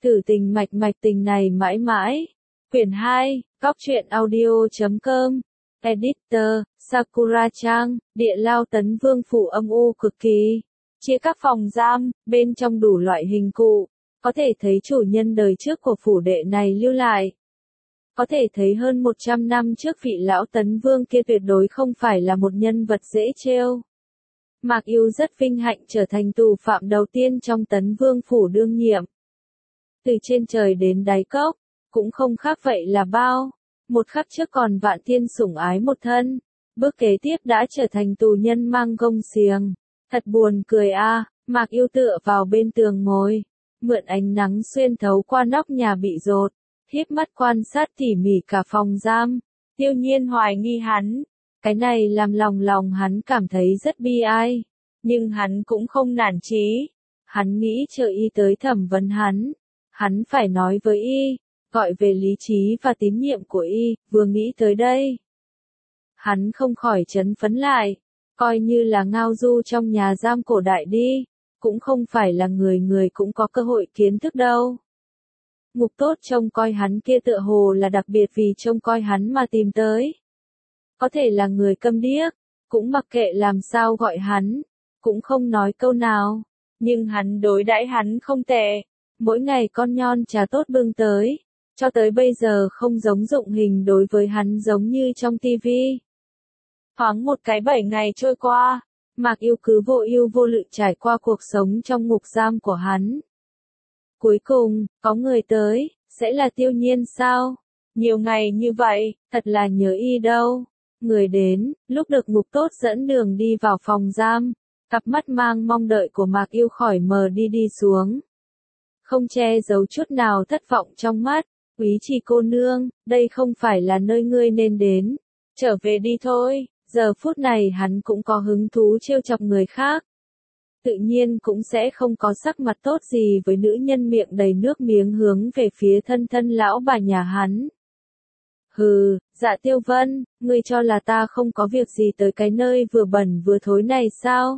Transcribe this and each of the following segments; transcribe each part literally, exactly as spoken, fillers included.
Tử tình mạch mạch tình này mãi mãi. Quyển hai, góc truyện audio chấm com. Editor, Sakura Trang, địa lao Tấn Vương phủ âm u cực kỳ. Chia các phòng giam, bên trong đủ loại hình cụ. Có thể thấy chủ nhân đời trước của phủ đệ này lưu lại. Có thể thấy hơn một trăm năm trước vị lão Tấn Vương kia tuyệt đối không phải là một nhân vật dễ trêu. Mạc Yêu rất vinh hạnh trở thành tù phạm đầu tiên trong Tấn Vương phủ đương nhiệm. Từ trên trời đến đáy cốc, cũng không khác vậy là bao. Một khắc trước còn vạn thiên sủng ái một thân, bước kế tiếp đã trở thành tù nhân mang gông xiềng. Thật buồn cười a. À, Mạc Yêu tựa vào bên tường ngồi, mượn ánh nắng xuyên thấu qua nóc nhà bị dột, híp mắt quan sát tỉ mỉ cả phòng giam. Tiêu Nhiên hoài nghi hắn, cái này làm lòng lòng hắn cảm thấy rất bi ai, nhưng hắn cũng không nản chí. Hắn nghĩ chờ y tới thẩm vấn hắn, hắn phải nói với y, gọi về lý trí và tín nhiệm của y. Vừa nghĩ tới đây, hắn không khỏi chấn phấn lại, coi như là ngao du trong nhà giam cổ đại đi, cũng không phải là người người cũng có cơ hội kiến thức đâu. Ngục tốt trông coi hắn kia tựa hồ là đặc biệt vì trông coi hắn mà tìm tới. Có thể là người câm điếc, cũng mặc kệ làm sao gọi hắn, cũng không nói câu nào, nhưng hắn đối đãi hắn không tệ, mỗi ngày con nhon trà tốt bưng tới, cho tới bây giờ không giống dụng hình đối với hắn giống như trong tivi. Thoáng một cái bảy ngày trôi qua, Mạc Yêu cứ vô ưu vô lự trải qua cuộc sống trong ngục giam của hắn. Cuối cùng, có người tới, sẽ là Tiêu Nhiên sao? Nhiều ngày như vậy, thật là nhớ y đâu. Người đến, lúc được ngục tốt dẫn đường đi vào phòng giam, cặp mắt mang mong đợi của Mạc Yêu khỏi mờ đi đi xuống. Không che giấu chút nào thất vọng trong mắt. Úy Trì cô nương, đây không phải là nơi ngươi nên đến. Trở về đi thôi. Giờ phút này hắn cũng có hứng thú trêu chọc người khác. Tự nhiên cũng sẽ không có sắc mặt tốt gì với nữ nhân miệng đầy nước miếng hướng về phía thân thân lão bà nhà hắn. Hừ, Dạ Tiêu Vân, ngươi cho là ta không có việc gì tới cái nơi vừa bẩn vừa thối này sao?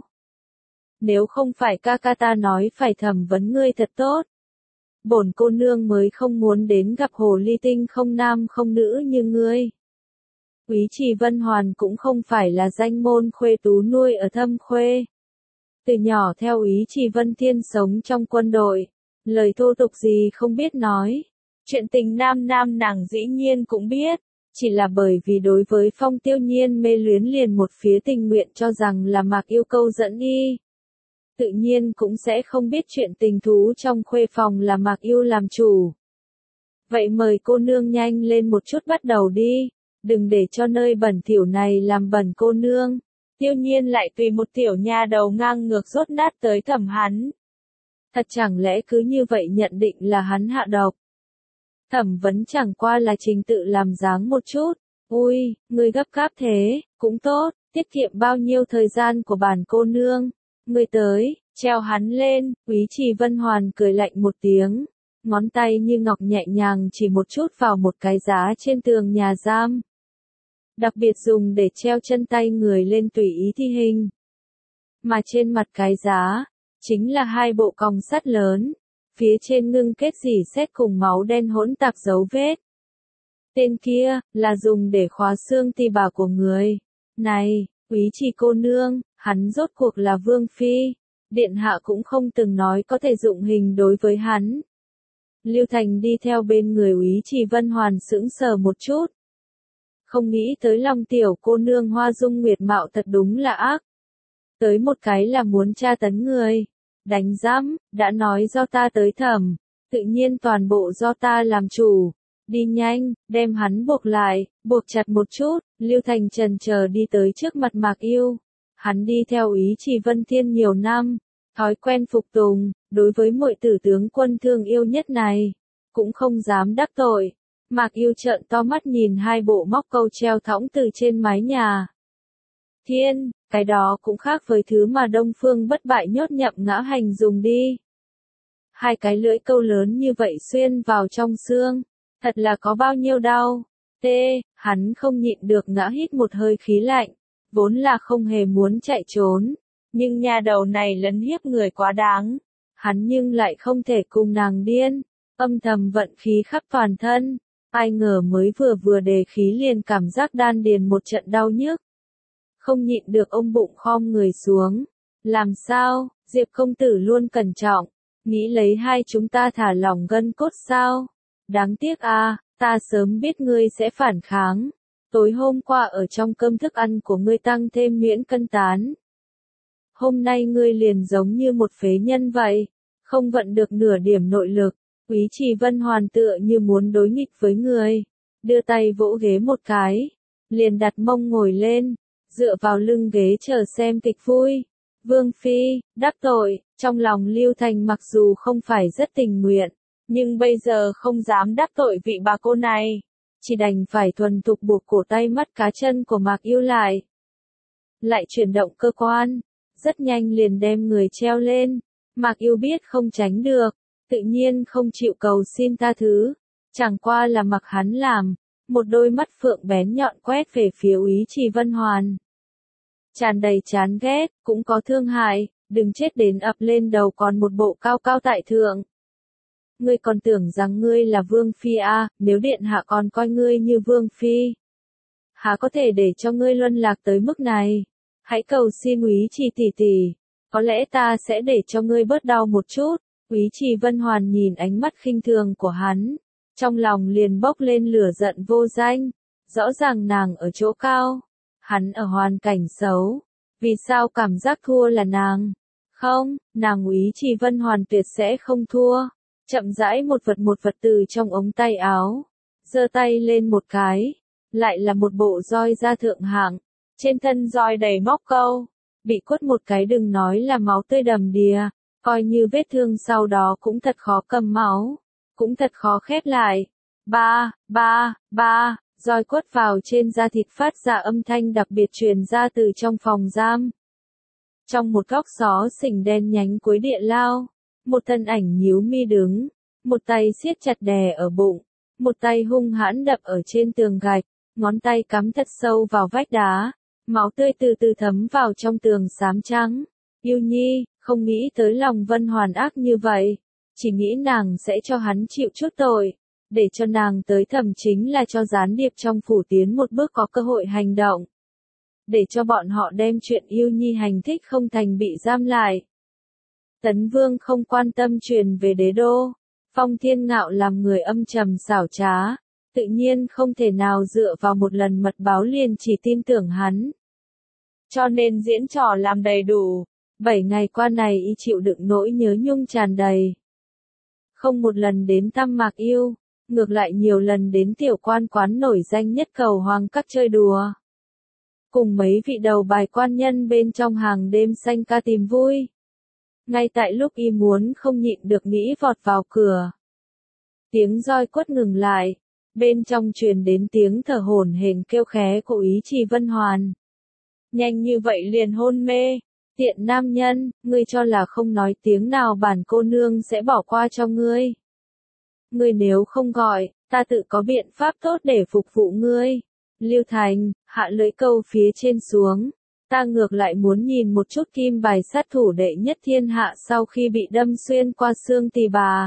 Nếu không phải ca ca ta nói phải thẩm vấn ngươi thật tốt, bổn cô nương mới không muốn đến gặp hồ ly tinh không nam không nữ như ngươi. Úy Trì Vân Hoàn cũng không phải là danh môn khuê tú nuôi ở Thâm Khuê. Từ nhỏ theo Úy Trì Vân Thiên sống trong quân đội, lời thô tục gì không biết nói. Chuyện tình nam nam nàng dĩ nhiên cũng biết, chỉ là bởi vì đối với Phong Tiêu Nhiên mê luyến liền một phía tình nguyện cho rằng là Mạc Yêu câu dẫn y. Tự nhiên cũng sẽ không biết chuyện tình thú trong khuê phòng là Mạc Yêu làm chủ. Vậy mời cô nương nhanh lên một chút bắt đầu đi. Đừng để cho nơi bẩn thỉu này làm bẩn cô nương. Tiêu Nhiên lại tùy một tiểu nha đầu ngang ngược rốt nát tới thẩm hắn. Thật chẳng lẽ cứ như vậy nhận định là hắn hạ độc. Thẩm vấn chẳng qua là trình tự làm dáng một chút. Ui, ngươi gấp gáp thế, cũng tốt, tiết kiệm bao nhiêu thời gian của bản cô nương. Ngươi tới, treo hắn lên. Úy Trì Vân Hoàn cười lạnh một tiếng, ngón tay như ngọc nhẹ nhàng chỉ một chút vào một cái giá trên tường nhà giam. Đặc biệt dùng để treo chân tay người lên tùy ý thi hình. Mà trên mặt cái giá, chính là hai bộ còng sắt lớn, phía trên ngưng kết rỉ sét cùng máu đen hỗn tạp dấu vết. Tên kia, là dùng để khóa xương tỳ bà của người. Này, Úy Trì cô nương, hắn rốt cuộc là Vương Phi. Điện hạ cũng không từng nói có thể dụng hình đối với hắn. Lưu Thành đi theo bên người Úy Trì Vân Hoàn sững sờ một chút. Không nghĩ tới lòng tiểu cô nương hoa dung nguyệt mạo thật đúng là ác. Tới một cái là muốn tra tấn người. Đánh giám, đã nói do ta tới thẩm, tự nhiên toàn bộ do ta làm chủ. Đi nhanh, đem hắn buộc lại, buộc chặt một chút. Lưu Thành chần chờ đi tới trước mặt Mạc Yêu. Hắn đi theo Úy Trì Vân Thiên nhiều năm, thói quen phục tùng, đối với muội tử tướng quân thương yêu nhất này, cũng không dám đắc tội. Mạc Yêu trợn to mắt nhìn hai bộ móc câu treo thõng từ trên mái nhà. Thiên, cái đó cũng khác với thứ mà Đông Phương bất bại nhốt nhậm ngã hành dùng đi. Hai cái lưỡi câu lớn như vậy xuyên vào trong xương, thật là có bao nhiêu đau. Tê, hắn không nhịn được ngã hít một hơi khí lạnh, vốn là không hề muốn chạy trốn, nhưng nhà đầu này lấn hiếp người quá đáng. Hắn nhưng lại không thể cùng nàng điên. âm thầm vận khí khắp toàn thân. Ai ngờ mới vừa vừa đề khí liền cảm giác đan điền một trận đau nhức. Không nhịn được ông bụng khom người xuống. Làm sao, Diệp công tử luôn cẩn trọng, nghĩ lấy hai chúng ta thả lỏng gân cốt sao? Đáng tiếc à, ta sớm biết ngươi sẽ phản kháng. Tối hôm qua ở trong cơm thức ăn của ngươi tăng thêm miễn cân tán. Hôm nay ngươi liền giống như một phế nhân vậy, không vận được nửa điểm nội lực. Úy Trì Vân Hoàn tựa như muốn đối nghịch với người, đưa tay vỗ ghế một cái, liền đặt mông ngồi lên, dựa vào lưng ghế chờ xem kịch vui. Vương Phi, đắc tội, trong lòng Lưu Thành mặc dù không phải rất tình nguyện, nhưng bây giờ không dám đắc tội vị bà cô này, chỉ đành phải thuần thục buộc cổ tay mắt cá chân của Mạc Yêu lại. Lại chuyển động cơ quan, rất nhanh liền đem người treo lên, Mạc Yêu biết không tránh được, tự nhiên không chịu cầu xin tha thứ, chẳng qua là mặc hắn làm, một đôi mắt phượng bén nhọn quét về phía Úy Trì Vân Hoàn. Tràn đầy chán ghét, cũng có thương hại, đừng chết đến ập lên đầu còn một bộ cao cao tại thượng. Ngươi còn tưởng rằng ngươi là Vương Phi à, nếu điện hạ còn coi ngươi như Vương Phi, há có thể để cho ngươi luân lạc tới mức này, hãy cầu xin Úy Trì tỷ tỷ, có lẽ ta sẽ để cho ngươi bớt đau một chút. Úy Trì Vân Hoàn nhìn ánh mắt khinh thường của hắn, trong lòng liền bốc lên lửa giận vô danh, rõ ràng nàng ở chỗ cao, hắn ở hoàn cảnh xấu, vì sao cảm giác thua là nàng? Không, nàng Úy Trì Vân Hoàn tuyệt sẽ không thua. Chậm rãi một vật một vật từ trong ống tay áo, giơ tay lên một cái, lại là một bộ roi da thượng hạng, trên thân roi đầy móc câu, bị quất một cái đừng nói là máu tươi đầm đìa. Coi như vết thương sau đó cũng thật khó cầm máu, cũng thật khó khép lại. Ba, ba, ba, roi quất vào trên da thịt phát ra âm thanh đặc biệt truyền ra từ trong phòng giam. Trong một góc xó xỉnh đen nhánh cuối địa lao, một thân ảnh nhíu mi đứng, một tay siết chặt đè ở bụng, một tay hung hãn đập ở trên tường gạch, ngón tay cắm thật sâu vào vách đá, máu tươi từ từ thấm vào trong tường xám trắng. Yêu Nhi, không nghĩ tới lòng Vân Hoàn ác như vậy, chỉ nghĩ nàng sẽ cho hắn chịu chút tội, để cho nàng tới thẩm chính là cho gián điệp trong phủ tiến một bước có cơ hội hành động, để cho bọn họ đem chuyện Yêu Nhi hành thích không thành bị giam lại. Tấn Vương không quan tâm truyền về đế đô, Phong Thiên Ngạo làm người âm trầm xảo trá, tự nhiên không thể nào dựa vào một lần mật báo liền chỉ tin tưởng hắn. Cho nên diễn trò làm đầy đủ. Bảy ngày qua này y chịu đựng nỗi nhớ nhung tràn đầy. Không một lần đến thăm Mạc Yêu, ngược lại nhiều lần đến tiểu quan quán nổi danh nhất cầu hoàng các chơi đùa. Cùng mấy vị đầu bài quan nhân bên trong hàng đêm xanh ca tìm vui. Ngay tại lúc y muốn không nhịn được nghĩ vọt vào cửa. Tiếng roi quất ngừng lại, bên trong truyền đến tiếng thở hổn hển kêu khé của Úy Trì Vân Hoàn. Nhanh như vậy liền hôn mê. Tiện nam nhân, ngươi cho là không nói tiếng nào bản cô nương sẽ bỏ qua cho ngươi. Ngươi nếu không gọi, ta tự có biện pháp tốt để phục vụ ngươi. Lưu Thành, hạ lưỡi câu phía trên xuống. Ta ngược lại muốn nhìn một chút kim bài sát thủ đệ nhất thiên hạ sau khi bị đâm xuyên qua xương tỳ bà.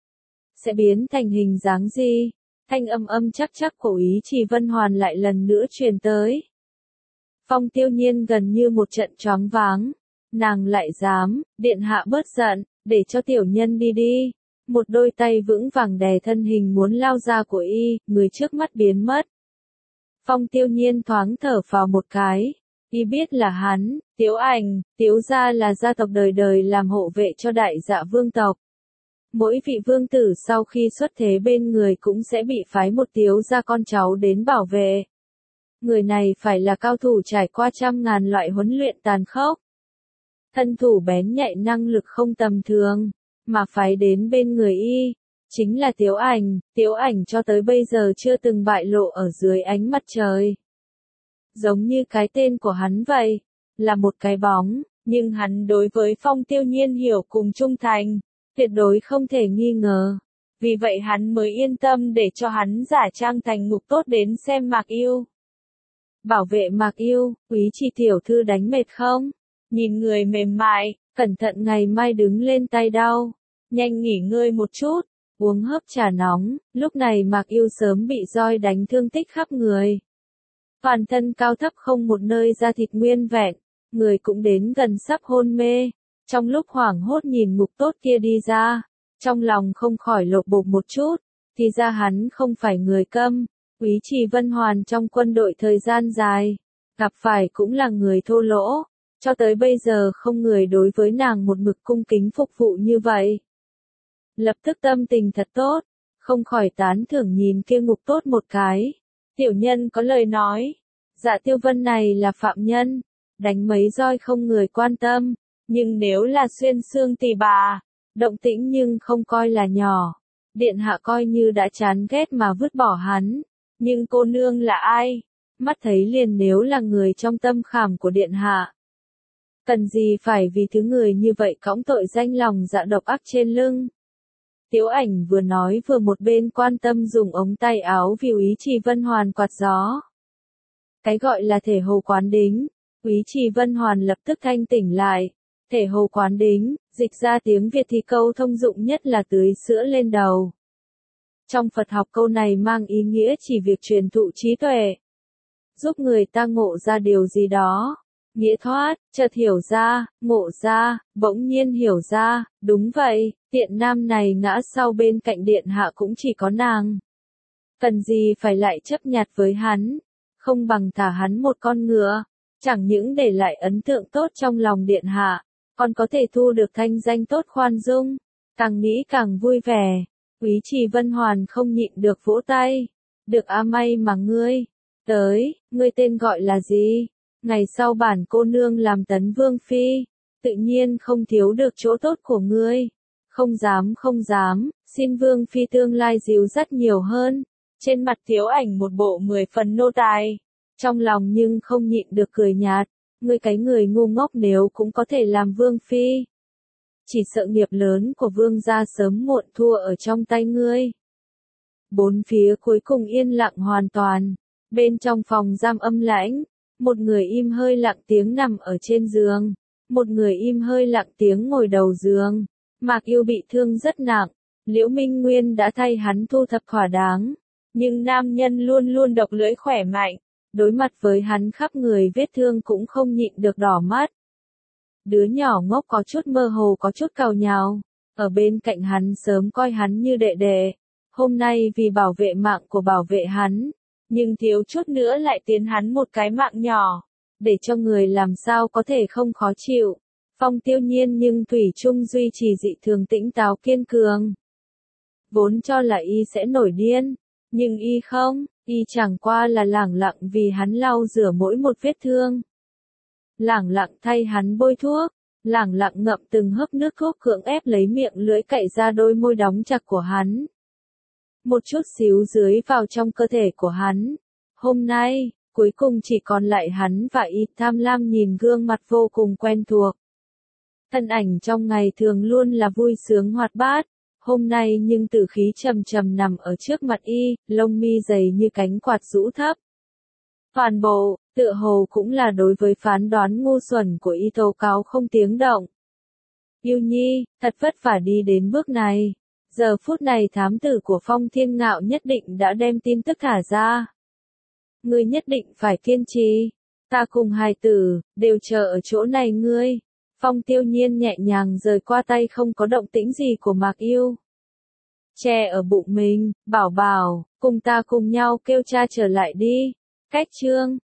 Sẽ biến thành hình dáng gì? Thanh âm âm chắc chắc của Úy Trì Vân Hoàn lại lần nữa truyền tới. Phong Tiêu Nhiên gần như một trận choáng váng, nàng lại dám, điện hạ bớt giận, để cho tiểu nhân đi đi. Một đôi tay vững vàng đè thân hình muốn lao ra của y, người trước mắt biến mất. Phong Tiêu Nhiên thoáng thở vào một cái, y biết là hắn, Tiếu Ảnh, Tiếu gia là gia tộc đời đời làm hộ vệ cho đại dạ vương tộc. Mỗi vị vương tử sau khi xuất thế bên người cũng sẽ bị phái một Tiếu gia con cháu đến bảo vệ. Người này phải là cao thủ trải qua trăm ngàn loại huấn luyện tàn khốc. Thân thủ bén nhạy năng lực không tầm thường, mà phái đến bên người y, chính là Tiếu Ảnh. Tiếu Ảnh cho tới bây giờ chưa từng bại lộ ở dưới ánh mặt trời. Giống như cái tên của hắn vậy, là một cái bóng, nhưng hắn đối với Phong Tiêu Nhiên hiểu cùng trung thành, tuyệt đối không thể nghi ngờ. Vì vậy hắn mới yên tâm để cho hắn giả trang thành ngục tốt đến xem Mạc Yêu. Bảo vệ Mạc Yêu, Úy Trì tiểu thư đánh mệt không? Nhìn người mềm mại, cẩn thận ngày mai đứng lên tay đau. Nhanh nghỉ ngơi một chút. uống hớp trà nóng, lúc này Mạc Yêu sớm bị roi đánh thương tích khắp người. Toàn thân cao thấp không một nơi da thịt nguyên vẹn, người cũng đến gần sắp hôn mê. Trong lúc hoảng hốt nhìn Ngục Tốt kia đi ra, trong lòng không khỏi lột bột một chút, thì ra hắn không phải người câm. Úy Trì Vân Hoàn trong quân đội thời gian dài, gặp phải cũng là người thô lỗ, cho tới bây giờ không người đối với nàng một mực cung kính phục vụ như vậy. Lập tức tâm tình thật tốt, không khỏi tán thưởng nhìn kia Ngục Tốt một cái. Tiểu nhân có lời nói, Dạ Tiêu Vân này là phạm nhân, đánh mấy roi không người quan tâm, nhưng nếu là xuyên xương tỳ bà, động tĩnh nhưng không coi là nhỏ. Điện hạ coi như đã chán ghét mà vứt bỏ hắn, nhưng cô nương là ai? Mắt thấy liền nếu là người trong tâm khảm của điện hạ. Cần gì phải vì thứ người như vậy cõng tội danh lòng dạ độc ác trên lưng. Tiếu Ảnh vừa nói vừa một bên quan tâm dùng ống tay áo vì Úy Trì Vân Hoàn quạt gió. Cái gọi là thể hồ quán đính, Úy Trì Vân Hoàn lập tức thanh tỉnh lại. Thể hồ quán đính, dịch ra tiếng Việt thì câu thông dụng nhất là tưới sữa lên đầu. Trong Phật học câu này mang ý nghĩa chỉ việc truyền thụ trí tuệ, giúp người ta ngộ ra điều gì đó. Nghĩa thoát, chợt hiểu ra, ngộ ra, bỗng nhiên hiểu ra, đúng vậy, tiện nam này ngã sau bên cạnh điện hạ cũng chỉ có nàng. Cần gì phải lại chấp nhặt với hắn, không bằng thả hắn một con ngựa, chẳng những để lại ấn tượng tốt trong lòng điện hạ, còn có thể thu được thanh danh tốt khoan dung, càng nghĩ càng vui vẻ. Úy Trì Vân Hoàn không nhịn được vỗ tay, được a may mà ngươi, tới, ngươi tên gọi là gì? Ngày sau bản cô nương làm tấn vương phi, tự nhiên không thiếu được chỗ tốt của ngươi. Không dám không dám, xin vương phi tương lai dìu dắt nhiều hơn. Trên mặt Tiếu Ảnh một bộ mười phần nô tài, trong lòng nhưng không nhịn được cười nhạt, ngươi cái người ngu ngốc nếu cũng có thể làm vương phi. Chỉ sợ nghiệp lớn của vương gia sớm muộn thua ở trong tay ngươi. Bốn phía cuối cùng yên lặng hoàn toàn, bên trong phòng giam âm lãnh. Một người im hơi lặng tiếng nằm ở trên giường, một người im hơi lặng tiếng ngồi đầu giường. Mạc Yêu bị thương rất nặng, Liễu Minh Nguyên đã thay hắn thu thập thỏa đáng, nhưng nam nhân luôn luôn độc lưỡi khỏe mạnh, đối mặt với hắn khắp người vết thương cũng không nhịn được đỏ mắt. Đứa nhỏ ngốc có chút mơ hồ có chút càu nhàu, ở bên cạnh hắn sớm coi hắn như đệ đệ, hôm nay vì bảo vệ mạng của bảo vệ hắn. Nhưng thiếu chút nữa lại tiến hắn một cái mạng nhỏ, để cho người làm sao có thể không khó chịu. Phong Tiêu Nhiên nhưng thủy chung duy trì dị thường tĩnh táo kiên cường. Vốn cho là y sẽ nổi điên, nhưng y không, y chẳng qua là lẳng lặng vì hắn lau rửa mỗi một vết thương. Lẳng lặng thay hắn bôi thuốc, lẳng lặng ngậm từng hớp nước thuốc cưỡng ép lấy miệng lưỡi cậy ra đôi môi đóng chặt của hắn. Một chút xíu dưới vào trong cơ thể của hắn. Hôm nay, cuối cùng chỉ còn lại hắn và y tham lam nhìn gương mặt vô cùng quen thuộc. Thân ảnh trong ngày thường luôn là vui sướng hoạt bát, hôm nay nhưng tử khí trầm trầm nằm ở trước mặt y, lông mi dày như cánh quạt rũ thấp. Toàn bộ, tựa hồ cũng là đối với phán đoán ngu xuẩn của y tố cáo không tiếng động. Yêu Nhi, thật vất vả đi đến bước này. Giờ phút này thám tử của Phong Thiên Ngạo nhất định đã đem tin tức thả ra. Ngươi nhất định phải kiên trì. Ta cùng hài tử, đều chờ ở chỗ này ngươi. Phong Tiêu Nhiên nhẹ nhàng rời qua tay không có động tĩnh gì của Mạc Yêu. Che ở bụng mình, bảo bảo, cùng ta cùng nhau kêu cha trở lại đi. Cách chương.